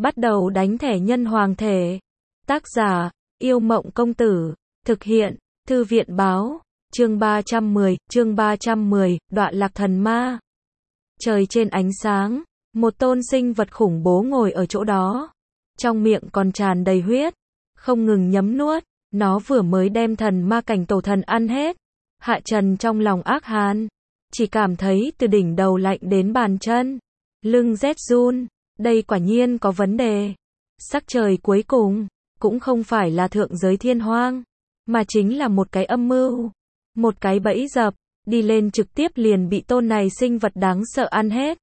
Bắt đầu đánh thẻ nhân hoàng thể. Tác giả, Yêu Mộng Công Tử. Thực hiện, Thư viện Báo. Chương 310, Đoạn Lạc Thần Ma. Trời trên ánh sáng, một tôn sinh vật khủng bố ngồi ở chỗ đó. Trong miệng còn tràn đầy huyết, không ngừng nhấm nuốt. Nó vừa mới đem thần ma cảnh tổ thần ăn hết. Hạ Trần trong lòng ác hàn, chỉ cảm thấy từ đỉnh đầu lạnh đến bàn chân, lưng rét run. Đây quả nhiên có vấn đề. Sắc trời cuối cùng cũng không phải là thượng giới thiên hoang, mà chính là một cái âm mưu, một cái bẫy dập, đi lên trực tiếp liền bị tôn này sinh vật đáng sợ ăn hết.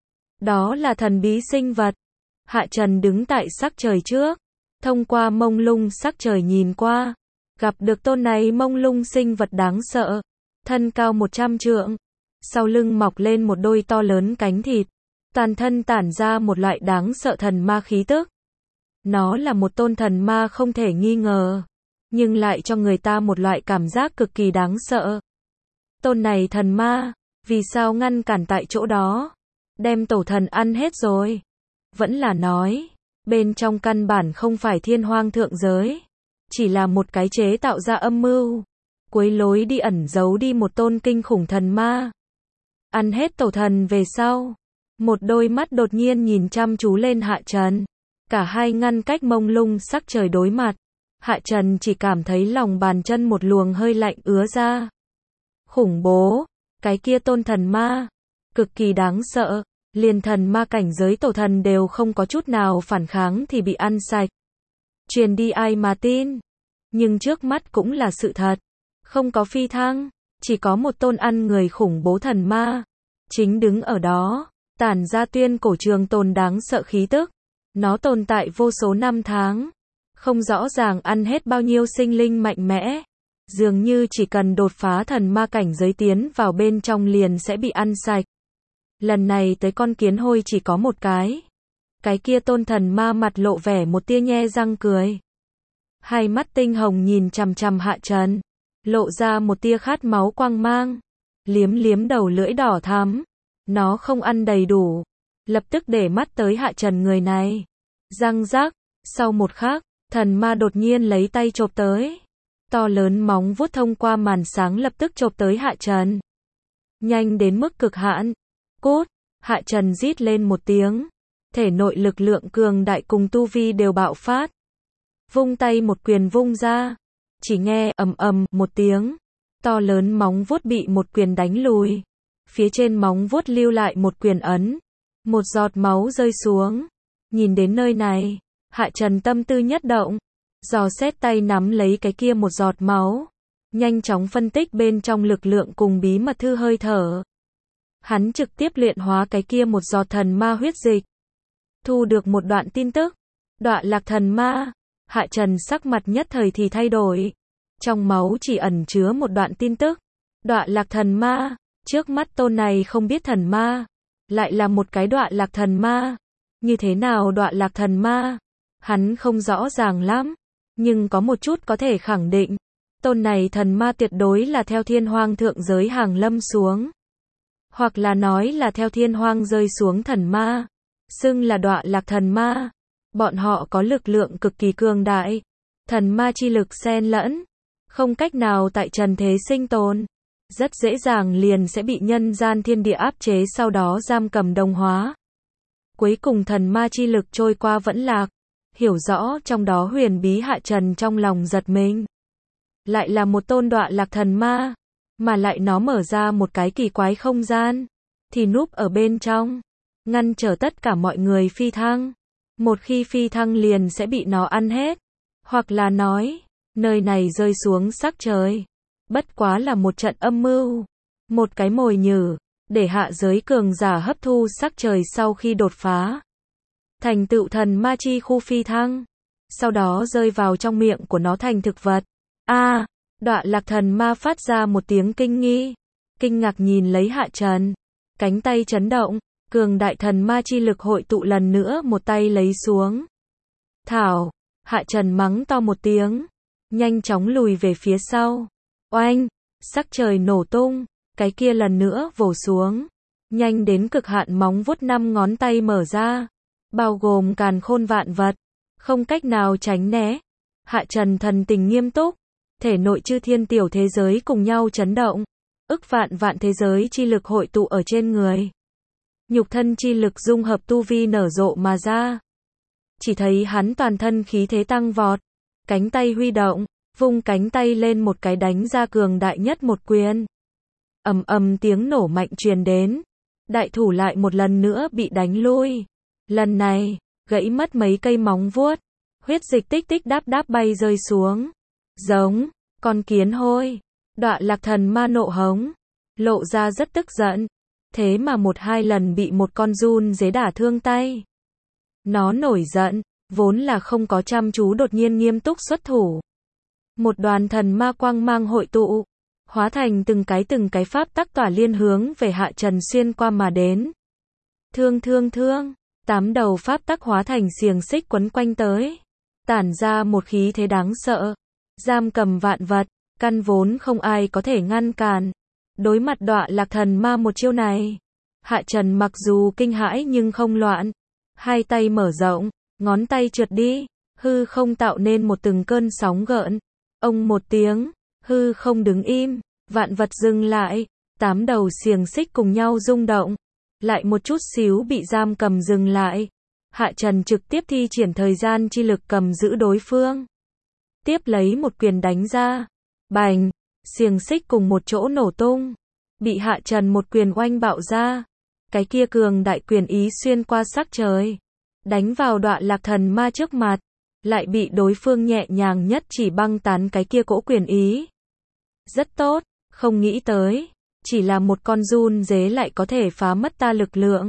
Đó là thần bí sinh vật. Hạ Trần đứng tại sắc trời trước, thông qua mông lung sắc trời nhìn qua, gặp được tôn này mông lung sinh vật đáng sợ, thân cao 100 trượng, sau lưng mọc lên một đôi to lớn cánh thịt, toàn thân tản ra một loại đáng sợ thần ma khí tức. Nó là một tôn thần ma không thể nghi ngờ, nhưng lại cho người ta một loại cảm giác cực kỳ đáng sợ. Tôn này thần ma, vì sao ngăn cản tại chỗ đó, đem tổ thần ăn hết rồi? Vẫn là nói, bên trong căn bản không phải thiên hoang thượng giới, chỉ là một cái chế tạo ra âm mưu, quấy lối đi ẩn giấu đi một tôn kinh khủng thần ma. Ăn hết tổ thần về sau, một đôi mắt đột nhiên nhìn chăm chú lên Hạ Trần. Cả hai ngăn cách mông lung sắc trời đối mặt. Hạ Trần chỉ cảm thấy lòng bàn chân một luồng hơi lạnh ứa ra. Khủng bố, cái kia tôn thần ma, cực kỳ đáng sợ, liền thần ma cảnh giới tổ thần đều không có chút nào phản kháng thì bị ăn sạch. Truyền đi ai mà tin, nhưng trước mắt cũng là sự thật, không có phi thăng, chỉ có một tôn ăn người khủng bố thần ma, chính đứng ở đó, tản ra tuyên cổ trường tồn đáng sợ khí tức. Nó tồn tại vô số năm tháng, không rõ ràng ăn hết bao nhiêu sinh linh mạnh mẽ, dường như chỉ cần đột phá thần ma cảnh giới tiến vào bên trong liền sẽ bị ăn sạch. Lần này tới con kiến hôi chỉ có một cái kia tôn thần ma mặt lộ vẻ một tia nhe răng cười. Hai mắt tinh hồng nhìn chằm chằm Hạ Trần, lộ ra một tia khát máu quang mang, liếm liếm đầu lưỡi đỏ thắm. Nó không ăn đầy đủ, lập tức để mắt tới Hạ Trần người này. Răng rắc, sau một khắc, thần ma đột nhiên lấy tay chộp tới. To lớn móng vuốt thông qua màn sáng lập tức chộp tới Hạ Trần. Nhanh đến mức cực hạn. Cút, Hạ Trần rít lên một tiếng. Thể nội lực lượng cường đại cùng tu vi đều bạo phát. Vung tay một quyền vung ra. Chỉ nghe ầm ầm một tiếng. To lớn móng vuốt bị một quyền đánh lùi. Phía trên móng vuốt lưu lại một quyền ấn. Một giọt máu rơi xuống. Nhìn đến nơi này, Hạ Trần tâm tư nhất động, dò xét tay nắm lấy cái kia một giọt máu, nhanh chóng phân tích bên trong lực lượng cùng bí mật thư hơi thở. Hắn trực tiếp luyện hóa cái kia một giọt thần ma huyết dịch. Thu được một đoạn tin tức, Đoạn Lạc Thần Ma. Hạ Trần sắc mặt nhất thời thì thay đổi. Trong máu chỉ ẩn chứa một đoạn tin tức. Đoạn Lạc Thần Ma, trước mắt tôn này không biết thần ma, lại là một cái Đoạn Lạc Thần Ma. Như thế nào Đoạn Lạc Thần Ma? Hắn không rõ ràng lắm, nhưng có một chút có thể khẳng định, tôn này thần ma tuyệt đối là theo thiên hoang thượng giới hàng lâm xuống, hoặc là nói là theo thiên hoang rơi xuống thần ma, xưng là Đoạn Lạc Thần Ma. Bọn họ có lực lượng cực kỳ cường đại, thần ma chi lực xen lẫn, không cách nào tại trần thế sinh tồn, rất dễ dàng liền sẽ bị nhân gian thiên địa áp chế sau đó giam cầm đồng hóa. Cuối cùng thần ma chi lực trôi qua vẫn lạc, hiểu rõ trong đó huyền bí. Hạ Trần trong lòng giật mình. Lại là một tôn Đoạn Lạc Thần Ma, mà lại nó mở ra một cái kỳ quái không gian, thì núp ở bên trong, ngăn trở tất cả mọi người phi thăng. Một khi phi thăng liền sẽ bị nó ăn hết, hoặc là nói, nơi này rơi xuống sắc trời, bất quá là một trận âm mưu, một cái mồi nhử, để hạ giới cường giả hấp thu sắc trời sau khi đột phá, thành tựu thần ma chi khu phi thăng, sau đó rơi vào trong miệng của nó thành thực vật. Đoạn Lạc Thần Ma phát ra một tiếng kinh nghi, kinh ngạc nhìn lấy Hạ Trần, cánh tay chấn động, cường đại thần ma chi lực hội tụ lần nữa một tay lấy xuống. Thảo, Hạ Trần mắng to một tiếng, nhanh chóng lùi về phía sau. Oanh, sắc trời nổ tung, cái kia lần nữa vồ xuống, nhanh đến cực hạn móng vuốt 5 ngón tay mở ra, bao gồm càn khôn vạn vật, không cách nào tránh né. Hạ Trần thần tình nghiêm túc, thể nội chư thiên tiểu thế giới cùng nhau chấn động, ức vạn vạn thế giới chi lực hội tụ ở trên người. Nhục thân chi lực dung hợp tu vi nở rộ mà ra. Chỉ thấy hắn toàn thân khí thế tăng vọt, cánh tay huy động, vung cánh tay lên một cái đánh ra cường đại nhất một quyền. Ầm ầm tiếng nổ mạnh truyền đến, đại thủ lại một lần nữa bị đánh lui. Lần này, gãy mất mấy cây móng vuốt, huyết dịch tích tích đáp đáp bay rơi xuống. Giống, con kiến hôi. Đọa Lạc Thần Ma nộ hống, lộ ra rất tức giận. Thế mà một hai lần bị một con giun dế đả thương tay. Nó nổi giận, vốn là không có chăm chú đột nhiên nghiêm túc xuất thủ. Một đoàn thần ma quang mang hội tụ, hóa thành từng cái pháp tắc tỏa liên hướng về Hạ Trần xuyên qua mà đến. Thương, 8 đầu pháp tắc hóa thành xiềng xích quấn quanh tới, tản ra một khí thế đáng sợ, giam cầm vạn vật, căn vốn không ai có thể ngăn cản. Đối mặt Đọa Lạc Thần Ma một chiêu này, Hạ Trần mặc dù kinh hãi nhưng không loạn, hai tay mở rộng, ngón tay trượt đi, hư không tạo nên một từng cơn sóng gợn. Ông một tiếng, hư không đứng im, vạn vật dừng lại, 8 đầu xiềng xích cùng nhau rung động, lại một chút xíu bị giam cầm dừng lại. Hạ Trần trực tiếp thi triển thời gian chi lực cầm giữ đối phương. Tiếp lấy một quyền đánh ra, bành, xiềng xích cùng một chỗ nổ tung, bị Hạ Trần một quyền oanh bạo ra. Cái kia cường đại quyền ý xuyên qua sắc trời, đánh vào Đọa Lạc Thần Ma trước mặt, lại bị đối phương nhẹ nhàng nhất chỉ băng tán cái kia cỗ quyền ý. Rất tốt, không nghĩ tới, chỉ là một con giun dế lại có thể phá mất ta lực lượng.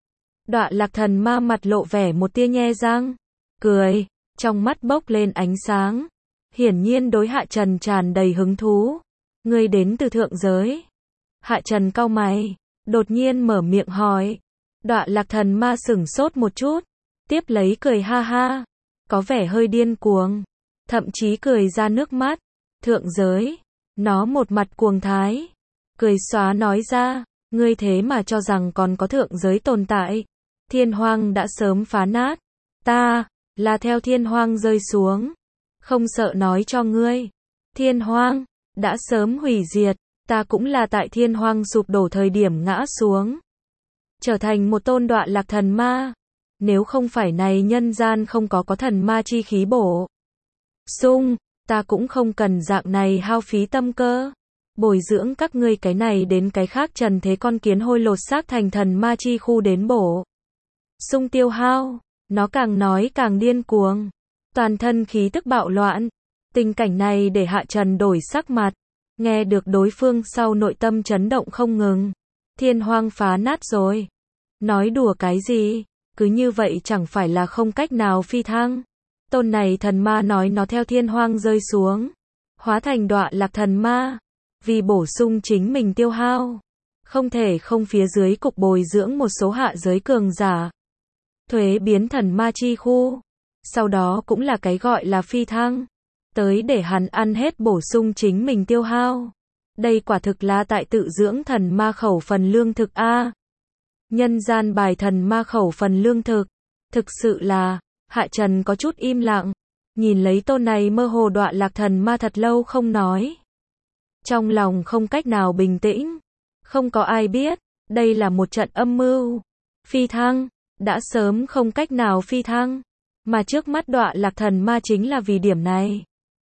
Đọa Lạc Thần Ma mặt lộ vẻ một tia nhe răng, cười, trong mắt bốc lên ánh sáng, hiển nhiên đối Hạ Trần tràn đầy hứng thú. Ngươi đến từ thượng giới. Hạ Trần cau mày, đột nhiên mở miệng hỏi. Đọa Lạc Thần Ma sửng sốt một chút, tiếp lấy cười ha ha, có vẻ hơi điên cuồng, thậm chí cười ra nước mắt. Thượng giới, nó một mặt cuồng thái, cười xóa nói ra, ngươi thế mà cho rằng còn có thượng giới tồn tại. Thiên hoang đã sớm phá nát, ta là theo thiên hoang rơi xuống, không sợ nói cho ngươi, thiên hoang đã sớm hủy diệt, ta cũng là tại thiên hoang sụp đổ thời điểm ngã xuống, trở thành một tôn Đọa Lạc Thần Ma. Nếu không phải này nhân gian không có thần ma chi khí bổ sung, ta cũng không cần dạng này hao phí tâm cơ, bồi dưỡng các ngươi cái này đến cái khác trần thế con kiến hôi lột xác thành thần ma chi khu đến bổ sung tiêu hao. Nó càng nói càng điên cuồng, toàn thân khí tức bạo loạn. Tình cảnh này để Hạ Trần đổi sắc mặt, nghe được đối phương sau nội tâm chấn động không ngừng. Thiên hoang phá nát rồi. Nói đùa cái gì, cứ như vậy chẳng phải là không cách nào phi thăng. Tôn này thần ma nói nó theo thiên hoang rơi xuống, hóa thành Đọa Lạc Thần Ma, vì bổ sung chính mình tiêu hao, không thể không phía dưới cục bồi dưỡng một số hạ giới cường giả, thuế biến thần ma chi khu, sau đó cũng là cái gọi là phi thăng, tới để hắn ăn hết bổ sung chính mình tiêu hao. Đây quả thực là tại tự dưỡng thần ma khẩu phần lương thực a. Nhân gian bài thần ma khẩu phần lương thực, thực sự là. Hạ Trần có chút im lặng, nhìn lấy tôn này mơ hồ Đọa Lạc Thần Ma thật lâu không nói. Trong lòng không cách nào bình tĩnh, không có ai biết, đây là một trận âm mưu. Phi thăng, đã sớm không cách nào phi thăng, mà trước mắt Đọa Lạc Thần Ma chính là vì điểm này.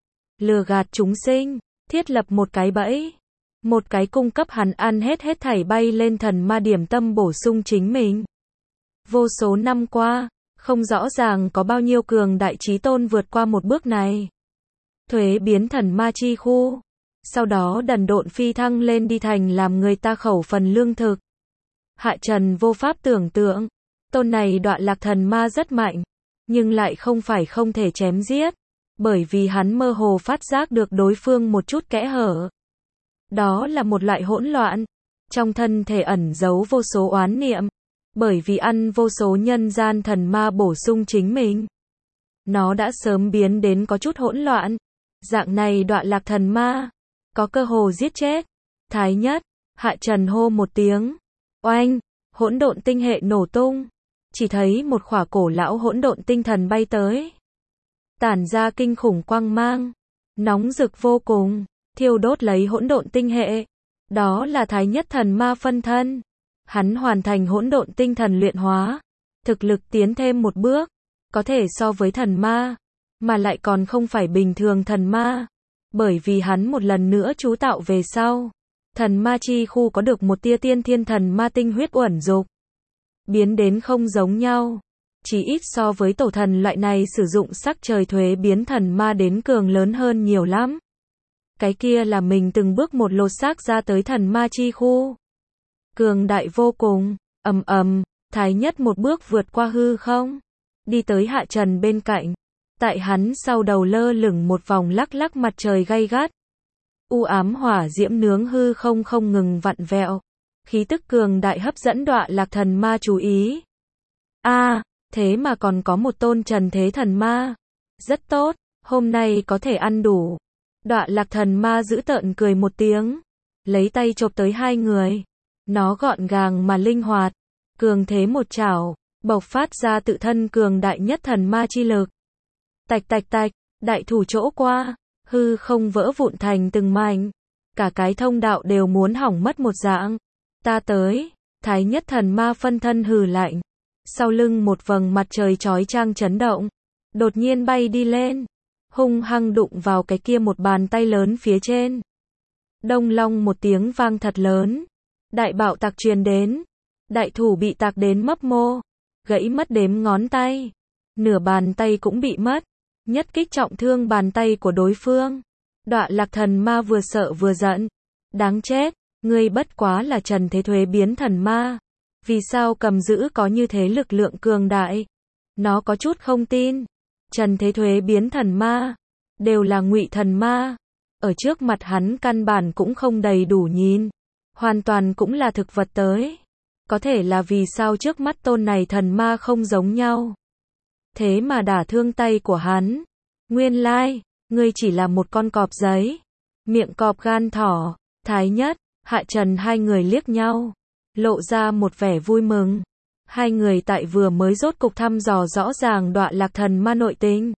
Lừa gạt chúng sinh, thiết lập một cái bẫy, một cái cung cấp hắn ăn hết thảy bay lên thần ma điểm tâm bổ sung chính mình. Vô số năm qua, không rõ ràng có bao nhiêu cường đại chí tôn vượt qua một bước này. Thuế biến thần ma chi khu, sau đó đần độn phi thăng lên đi thành làm người ta khẩu phần lương thực. Hạ Trần vô pháp tưởng tượng, tôn này Đọa Lạc Thần Ma rất mạnh, nhưng lại không phải không thể chém giết, bởi vì hắn mơ hồ phát giác được đối phương một chút kẽ hở. Đó là một loại hỗn loạn, trong thân thể ẩn giấu vô số oán niệm. Bởi vì ăn vô số nhân gian thần ma bổ sung chính mình, nó đã sớm biến đến có chút hỗn loạn. Dạng này Đọa Lạc Thần Ma, có cơ hồ giết chết. Thái nhất, Hạ Trần hô một tiếng, oanh, hỗn độn tinh hệ nổ tung. chỉ thấy một khỏa cổ lão hỗn độn tinh thần bay tới. Tản ra kinh khủng quang mang, nóng rực vô cùng, thiêu đốt lấy hỗn độn tinh hệ. Đó là Thái Nhất Thần Ma phân thân. Hắn hoàn thành hỗn độn tinh thần luyện hóa, thực lực tiến thêm một bước, có thể so với thần ma, mà lại còn không phải bình thường thần ma, bởi vì hắn một lần nữa chú tạo về sau. Thần ma chi khu có được một tia tiên thiên thần ma tinh huyết uẩn dục, biến đến không giống nhau, chỉ ít so với tổ thần loại này sử dụng sắc trời thuế biến thần ma đến cường lớn hơn nhiều lắm. Cái kia là mình từng bước một lột xác ra tới thần ma chi khu. Cường đại vô cùng, Thái Nhất một bước vượt qua hư không, đi tới Hạ Trần bên cạnh. Tại hắn sau đầu lơ lửng một vòng lắc lắc mặt trời gay gắt. U ám hỏa diễm nướng hư không không ngừng vặn vẹo. Khí tức cường đại hấp dẫn Đọa Lạc Thần Ma chú ý. Thế mà còn có một tôn trần thế thần ma. Rất tốt, hôm nay có thể ăn đủ. Đọa Lạc Thần Ma giữ tợn cười một tiếng, lấy tay chộp tới hai người. Nó gọn gàng mà linh hoạt, cường thế một chảo, bộc phát ra tự thân cường đại nhất thần ma chi lực. Tạch tạch tạch, đại thủ chỗ qua, hư không vỡ vụn thành từng mảnh, cả cái thông đạo đều muốn hỏng mất một dạng. Ta tới, Thái Nhất Thần Ma phân thân hừ lạnh. Sau lưng một vầng mặt trời chói chang chấn động, đột nhiên bay đi lên, hung hăng đụng vào cái kia một bàn tay lớn phía trên. Đông long một tiếng vang thật lớn, đại bạo tạc truyền đến, đại thủ bị tạc đến mấp mô, gãy mất đếm ngón tay, nửa bàn tay cũng bị mất, nhất kích trọng thương bàn tay của đối phương. Đọa Lạc Thần Ma vừa sợ vừa giận, đáng chết, ngươi bất quá là trần thế thuế biến thần ma, vì sao cầm giữ có như thế lực lượng cường đại? Nó có chút không tin. Trần thế thuế biến thần ma, đều là ngụy thần ma, ở trước mặt hắn căn bản cũng không đầy đủ nhìn, hoàn toàn cũng là thực vật tới. Có thể là vì sao trước mắt tôn này thần ma không giống nhau, thế mà đả thương tay của hắn. Nguyên lai, ngươi chỉ là một con cọp giấy, miệng cọp gan thỏ. Thái Nhất, Hạ Trần hai người liếc nhau, lộ ra một vẻ vui mừng. Hai người tại vừa mới rốt cục thăm dò rõ ràng Đọa Lạc Thần Ma nội tình,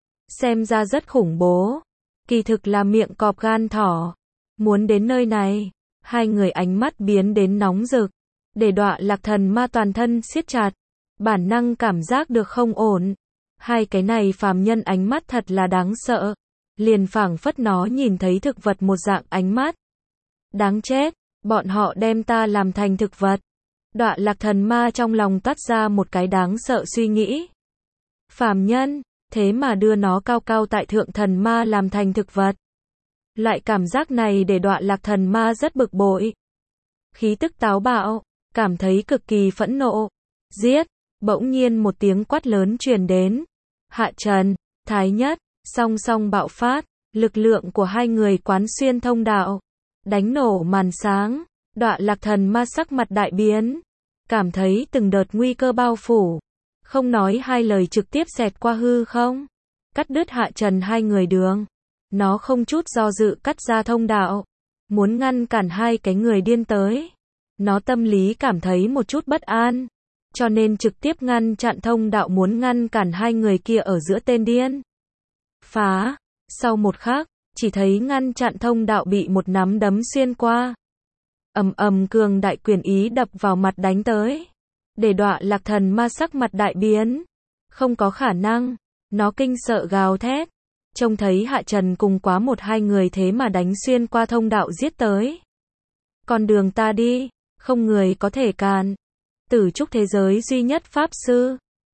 xem ra rất khủng bố, kỳ thực là miệng cọp gan thỏ. Muốn đến nơi này, hai người ánh mắt biến đến nóng rực, để Đọa Lạc Thần Ma toàn thân siết chặt, bản năng cảm giác được không ổn. Hai cái này phàm nhân ánh mắt thật là đáng sợ, liền phảng phất nó nhìn thấy thực vật một dạng ánh mắt. Đáng chết, bọn họ đem ta làm thành thực vật. Đọa Lạc Thần Ma trong lòng toát ra một cái đáng sợ suy nghĩ. Phàm nhân, thế mà đưa nó cao cao tại thượng thần ma làm thành thực vật. Loại cảm giác này để Đọa Lạc Thần Ma rất bực bội. Khí tức táo bạo, cảm thấy cực kỳ phẫn nộ. Giết, bỗng nhiên một tiếng quát lớn truyền đến. Hạ Trần, Thái Nhất, song song bạo phát, lực lượng của hai người quán xuyên thông đạo, đánh nổ màn sáng. Đọa Lạc Thần Ma sắc mặt đại biến, cảm thấy từng đợt nguy cơ bao phủ, không nói hai lời trực tiếp xẹt qua hư không, cắt đứt Hạ Trần hai người đường. Nó không chút do dự cắt ra thông đạo, muốn ngăn cản hai cái người điên tới. Nó tâm lý cảm thấy một chút bất an, cho nên trực tiếp ngăn chặn thông đạo, muốn ngăn cản hai người kia ở giữa tên điên. Phá, sau một khắc, chỉ thấy ngăn chặn thông đạo bị một nắm đấm xuyên qua. Cường đại quyền ý đập vào mặt đánh tới, để Đọa Lạc Thần Ma sắc mặt đại biến. Không có khả năng, nó kinh sợ gào thét, trông thấy Hạ Trần cùng quá một hai người thế mà đánh xuyên qua thông đạo giết tới. Con đường ta đi, không người có thể cản. Tử trúc thế giới duy nhất pháp sư,